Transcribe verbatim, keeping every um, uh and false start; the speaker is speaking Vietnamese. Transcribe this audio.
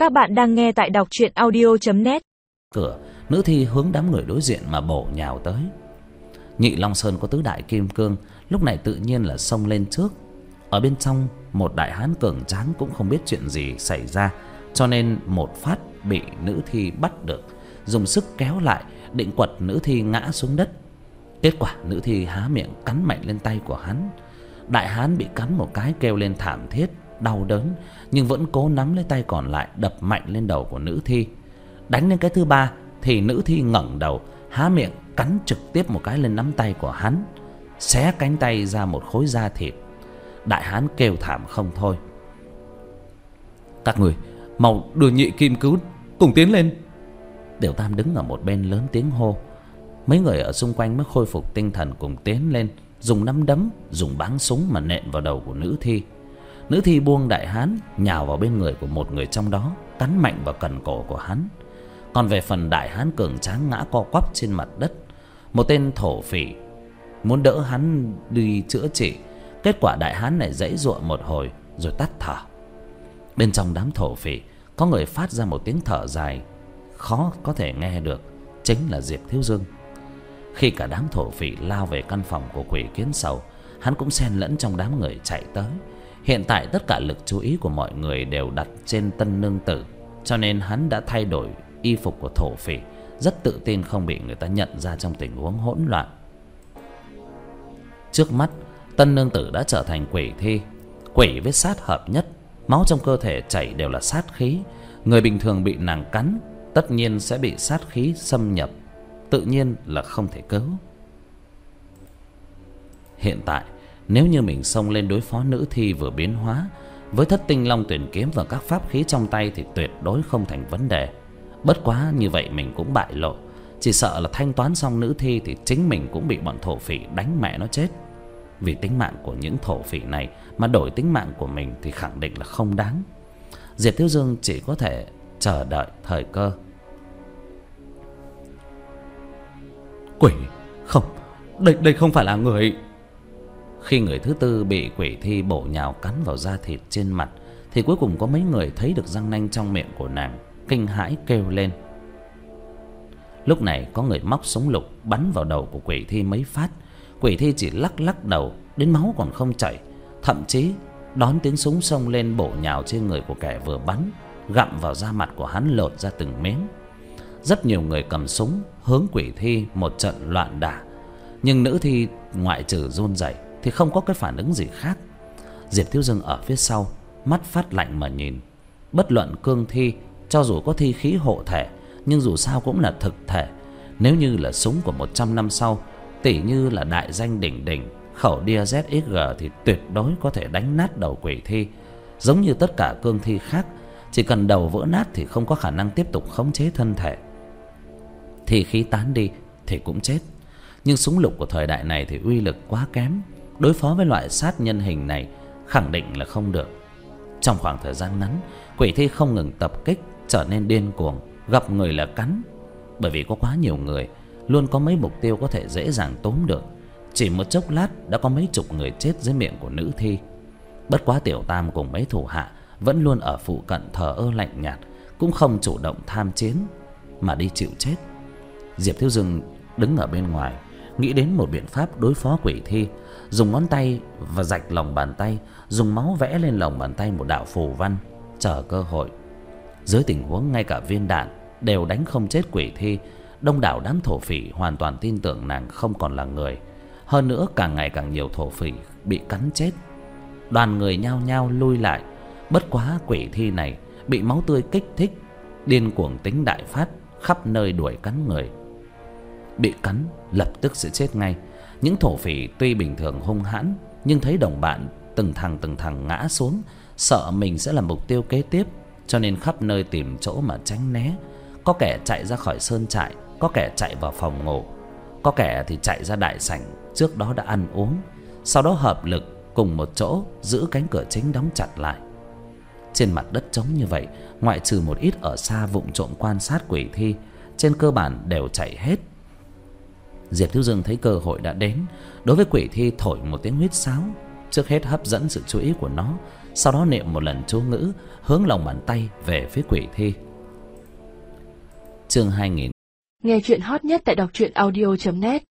Các bạn đang nghe tại đọc truyện audio chấm net. Cửa, nữ thi hướng đám người đối diện mà bổ nhào tới. Nhị Long Sơn có tứ đại kim cương, lúc này tự nhiên là xông lên trước. Ở bên trong, một đại hán cường tráng cũng không biết chuyện gì xảy ra, cho nên một phát bị nữ thi bắt được, dùng sức kéo lại, định quật nữ thi ngã xuống đất. Kết quả nữ thi há miệng cắn mạnh lên tay của hắn. Đại hán bị cắn một cái kêu lên thảm thiết, đau đớn, nhưng vẫn cố nắm lấy tay còn lại đập mạnh lên đầu của nữ thi. Đánh lên cái thứ ba thì nữ thi ngẩng đầu, há miệng cắn trực tiếp một cái lên nắm tay của hắn, xé cánh tay ra một khối da thịt. Đại hán kêu thảm không thôi. Các người mau đưa nhị kim cứu cùng tiến lên. Tiểu Tam đứng ở một bên lớn tiếng hô. Mấy người ở xung quanh mới khôi phục tinh thần cùng tiến lên, dùng nắm đấm, dùng báng súng mà nện vào đầu của nữ thi. Nữ thi buông đại hán, nhào vào bên người của một người trong đó, cắn mạnh vào cần cổ của hắn. Còn về phần đại hán cường tráng ngã co quắp trên mặt đất, một tên thổ phỉ muốn đỡ hắn đi chữa trị. Kết quả đại hán này giãy giụa một hồi rồi tắt thở. Bên trong đám thổ phỉ có người phát ra một tiếng thở dài khó có thể nghe được, chính là Diệp Thiếu Dương. Khi cả đám thổ phỉ lao về căn phòng của Quỷ Kiến Sầu, hắn cũng xen lẫn trong đám người chạy tới. Hiện tại tất cả lực chú ý của mọi người đều đặt trên Tân Nương Tử, cho nên hắn đã thay đổi y phục của thổ phỉ, rất tự tin không bị người ta nhận ra trong tình huống hỗn loạn. Trước mắt, Tân Nương Tử đã trở thành quỷ thi, quỷ với sát hợp nhất, máu trong cơ thể chảy đều là sát khí. Người bình thường bị nàng cắn tất nhiên sẽ bị sát khí xâm nhập, tự nhiên là không thể cứu. Hiện tại nếu như mình xông lên đối phó nữ thi vừa biến hóa, với Thất Tinh Long Tuyển Kiếm và các pháp khí trong tay thì tuyệt đối không thành vấn đề. Bất quá như vậy mình cũng bại lộ, chỉ sợ là thanh toán xong nữ thi thì chính mình cũng bị bọn thổ phỉ đánh mẹ nó chết. Vì tính mạng của những thổ phỉ này mà đổi tính mạng của mình thì khẳng định là không đáng. Diệp Thiếu Dương chỉ có thể chờ đợi thời cơ. Quỷ, không, đây đây không phải là người. Khi người thứ tư bị quỷ thi bổ nhào cắn vào da thịt trên mặt, thì cuối cùng có mấy người thấy được răng nanh trong miệng của nàng, kinh hãi kêu lên. Lúc này có người móc súng lục bắn vào đầu của quỷ thi mấy phát. Quỷ thi chỉ lắc lắc đầu, đến máu còn không chảy, thậm chí đón tiếng súng xông lên bổ nhào trên người của kẻ vừa bắn, gặm vào da mặt của hắn lột ra từng miếng. Rất nhiều người cầm súng hướng quỷ thi một trận loạn đả, nhưng nữ thi ngoại trừ run rẩy thì không có cái phản ứng gì khác. Diệp Thiếu Dương ở phía sau, mắt phát lạnh mà nhìn. Bất luận cương thi, cho dù có thi khí hộ thể, nhưng dù sao cũng là thực thể. Nếu như là súng của một trăm năm sau, tỉ như là đại danh đỉnh đỉnh khẩu đê zét ích giê, thì tuyệt đối có thể đánh nát đầu quỷ thi. Giống như tất cả cương thi khác, chỉ cần đầu vỡ nát thì không có khả năng tiếp tục khống chế thân thể. Thi khí tán đi thì cũng chết. Nhưng súng lục của thời đại này thì uy lực quá kém, đối phó với loại sát nhân hình này khẳng định là không được. Trong khoảng thời gian ngắn, quỷ thi không ngừng tập kích, trở nên điên cuồng, gặp người là cắn. Bởi vì có quá nhiều người, luôn có mấy mục tiêu có thể dễ dàng tóm được. Chỉ một chốc lát đã có mấy chục người chết dưới miệng của nữ thi. Bất quá Tiểu Tam cùng mấy thủ hạ vẫn luôn ở phụ cận thờ ơ lạnh nhạt, cũng không chủ động tham chiến mà đi chịu chết. Diệp Thiếu Dương đứng ở bên ngoài, nghĩ đến một biện pháp đối phó quỷ thi. Dùng ngón tay và rạch lòng bàn tay, dùng máu vẽ lên lòng bàn tay một đạo phù văn, chờ cơ hội. Dưới tình huống ngay cả viên đạn đều đánh không chết quỷ thi, đông đảo đám thổ phỉ hoàn toàn tin tưởng nàng không còn là người. Hơn nữa càng ngày càng nhiều thổ phỉ bị cắn chết. Đoàn người nhao nhao lui lại. Bất quá quỷ thi này bị máu tươi kích thích, điên cuồng tính đại phát, khắp nơi đuổi cắn người. Bị cắn lập tức sẽ chết ngay. Những thổ phỉ tuy bình thường hung hãn, nhưng thấy đồng bạn từng thằng từng thằng ngã xuống, sợ mình sẽ là mục tiêu kế tiếp, cho nên khắp nơi tìm chỗ mà tránh né. Có kẻ chạy ra khỏi sơn trại, có kẻ chạy vào phòng ngủ, có kẻ thì chạy ra đại sảnh trước đó đã ăn uống, sau đó hợp lực cùng một chỗ giữ cánh cửa chính đóng chặt lại. Trên mặt đất trống như vậy, ngoại trừ một ít ở xa vụng trộm quan sát quỷ thi, trên cơ bản đều chạy hết. Diệp Thiếu Dương thấy cơ hội đã đến, đối với quỷ thi thổi một tiếng huýt sáo, trước hết hấp dẫn sự chú ý của nó, sau đó niệm một lần chú ngữ hướng lòng bàn tay về phía quỷ thi. Chương hai nghìn. Nghe chuyện hot nhất tại đọc truyện audio chấm net.